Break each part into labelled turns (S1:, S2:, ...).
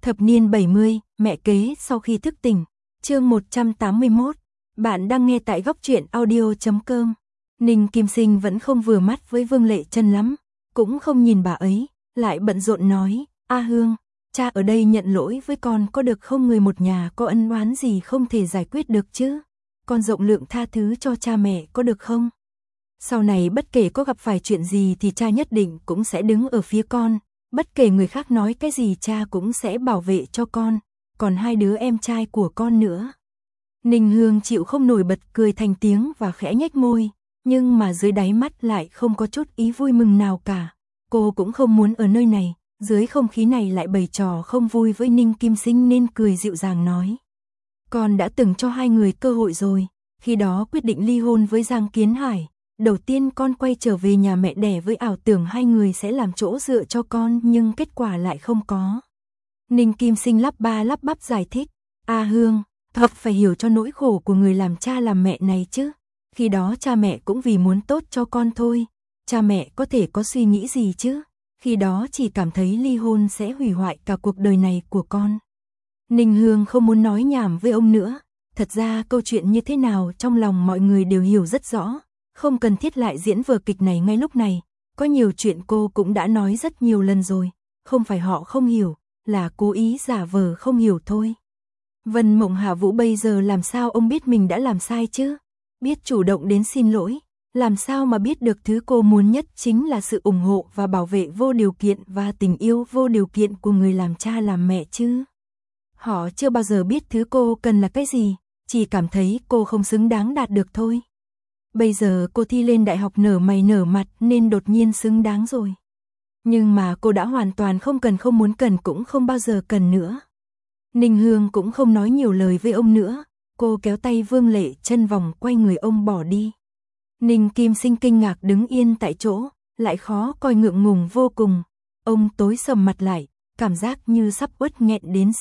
S1: Thập niên 70, mẹ kế sau khi thức tỉnh. Chương 181. Bạn đang nghe tại góc truyện audio.com. Ninh Kim Sinh vẫn không vừa mắt với Vương Lệ Trân lắm, cũng không nhìn bà ấy, lại bận rộn nói: "A Hương, cha ở đây nhận lỗi với con có được không, người một nhà có ân oán gì không thể giải quyết được chứ? Con rộng lượng tha thứ cho cha mẹ có được không? Sau này bất kể có gặp phải chuyện gì thì cha nhất định cũng sẽ đứng ở phía con, bất kể người khác nói cái gì cha cũng sẽ bảo vệ cho con, còn hai đứa em trai của con nữa." Ninh Hương chịu không nổi bật cười thành tiếng và khẽ nhếch môi, nhưng mà dưới đáy mắt lại không có chút ý vui mừng nào cả. Cô cũng không muốn ở nơi này, dưới không khí này lại bày trò không vui với Ninh Kim Sinh nên cười dịu dàng nói: "Con đã từng cho hai người cơ hội rồi, khi đó quyết định ly hôn với Giang Kiến Hải. Đầu tiên con quay trở về nhà mẹ đẻ với ảo tưởng hai người sẽ làm chỗ dựa cho con, nhưng kết quả lại không có." Ninh Kim Sinh lắp ba lắp bắp giải thích: "A Hương, thật phải hiểu cho nỗi khổ của người làm cha làm mẹ này chứ. Khi đó cha mẹ cũng vì muốn tốt cho con thôi. Cha mẹ có thể có suy nghĩ gì chứ? Khi đó chỉ cảm thấy ly hôn sẽ hủy hoại cả cuộc đời này của con." Ninh Hương không muốn nói nhảm với ông nữa. Thật ra câu chuyện như thế nào trong lòng mọi người đều hiểu rất rõ, không cần thiết lại diễn vở kịch này ngay lúc này. Có nhiều chuyện cô cũng đã nói rất nhiều lần rồi, không phải họ không hiểu, là cố ý giả vờ không hiểu thôi. Vân Mộng Hạ Vũ bây giờ làm sao ông biết mình đã làm sai chứ? Biết chủ động đến xin lỗi, làm sao mà biết được thứ cô muốn nhất chính là sự ủng hộ và bảo vệ vô điều kiện và tình yêu vô điều kiện của người làm cha làm mẹ chứ? Họ chưa bao giờ biết thứ cô cần là cái gì, chỉ cảm thấy cô không xứng đáng đạt được thôi. Bây giờ cô thi lên đại học nở mày nở mặt nên đột nhiên xứng đáng rồi. Nhưng mà cô đã hoàn toàn không cần, không muốn cần, cũng không bao giờ cần nữa. Ninh Hương cũng không nói nhiều lời với ông nữa, cô kéo tay Vương Lệ Trân vòng quay người ông bỏ đi. Ninh Kim Sinh kinh ngạc đứng yên tại chỗ, lại khó coi, ngượng ngùng vô cùng. Ông tối sầm mặt lại, cảm giác như sắp uất nghẹn đến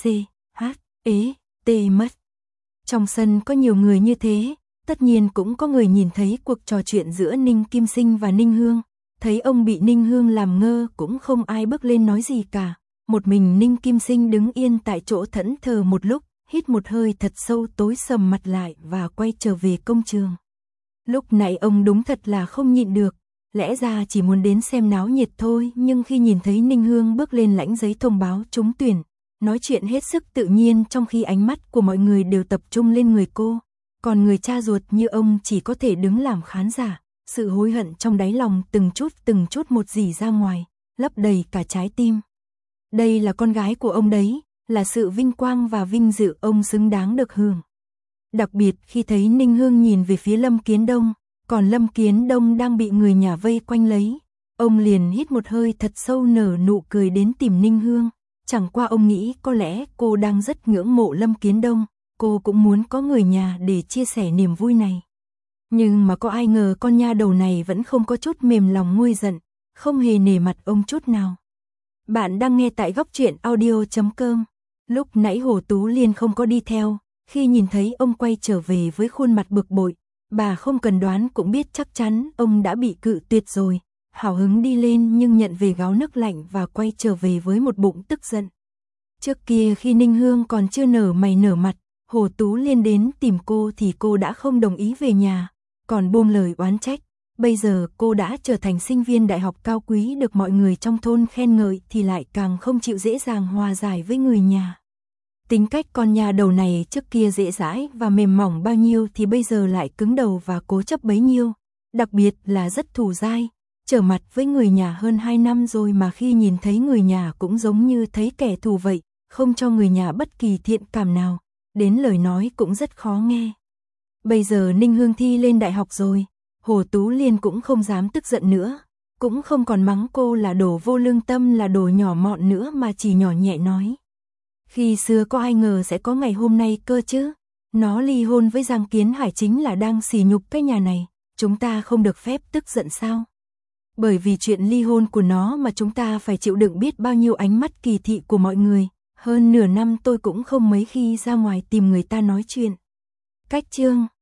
S1: ế mất. Trong sân có nhiều người như thế, tất nhiên cũng có người nhìn thấy cuộc trò chuyện giữa Ninh Kim Sinh và Ninh Hương. Thấy ông bị Ninh Hương làm ngơ cũng không ai bước lên nói gì cả. Một mình Ninh Kim Sinh đứng yên tại chỗ thẫn thờ một lúc, hít một hơi thật sâu, tối sầm mặt lại và quay trở về công trường. Lúc nãy ông đúng thật là không nhịn được, lẽ ra chỉ muốn đến xem náo nhiệt thôi, nhưng khi nhìn thấy Ninh Hương bước lên lãnh giấy thông báo trúng tuyển, nói chuyện hết sức tự nhiên trong khi ánh mắt của mọi người đều tập trung lên người cô, còn người cha ruột như ông chỉ có thể đứng làm khán giả. Sự hối hận trong đáy lòng từng chút một rỉ ra ngoài, lấp đầy cả trái tim. Đây là con gái của ông đấy, là sự vinh quang và vinh dự ông xứng đáng được hưởng. Đặc biệt khi thấy Ninh Hương nhìn về phía Lâm Kiến Đông, còn Lâm Kiến Đông đang bị người nhà vây quanh lấy, ông liền hít một hơi thật sâu, nở nụ cười đến tìm Ninh Hương. Chẳng qua ông nghĩ có lẽ cô đang rất ngưỡng mộ Lâm Kiến Đông, cô cũng muốn có người nhà để chia sẻ niềm vui này. Nhưng mà có ai ngờ con nha đầu này vẫn không có chút mềm lòng nguôi giận, không hề nể mặt ông chút nào. Bạn đang nghe tại góc truyện audio.com. Lúc nãy Hồ Tú Liên không có đi theo, khi nhìn thấy ông quay trở về với khuôn mặt bực bội, bà không cần đoán cũng biết chắc chắn ông đã bị cự tuyệt rồi. Hào hứng đi lên nhưng nhận về gáo nước lạnh và quay trở về với một bụng tức giận. Trước kia khi Ninh Hương còn chưa nở mày nở mặt, Hồ Tú Liên đến tìm cô thì cô đã không đồng ý về nhà, còn buông lời oán trách. Bây giờ cô đã trở thành sinh viên đại học cao quý được mọi người trong thôn khen ngợi thì lại càng không chịu dễ dàng hòa giải với người nhà. Tính cách con nhà đầu này trước kia dễ dãi và mềm mỏng bao nhiêu thì bây giờ lại cứng đầu và cố chấp bấy nhiêu, đặc biệt là rất thù dai. Trở mặt với người nhà hơn 2 năm rồi mà khi nhìn thấy người nhà cũng giống như thấy kẻ thù vậy, không cho người nhà bất kỳ thiện cảm nào, đến lời nói cũng rất khó nghe. Bây giờ Ninh Hương thi lên đại học rồi, Hồ Tú Liên cũng không dám tức giận nữa, cũng không còn mắng cô là đồ vô lương tâm, là đồ nhỏ mọn nữa, mà chỉ nhỏ nhẹ nói: "Khi xưa có ai ngờ sẽ có ngày hôm nay cơ chứ, nó ly hôn với Giang Kiến Hải chính là đang sỉ nhục cái nhà này, chúng ta không được phép tức giận sao? Bởi vì chuyện ly hôn của nó mà chúng ta phải chịu đựng biết bao nhiêu ánh mắt kỳ thị của mọi người, hơn nửa năm tôi cũng không mấy khi ra ngoài tìm người ta nói chuyện." Cách chương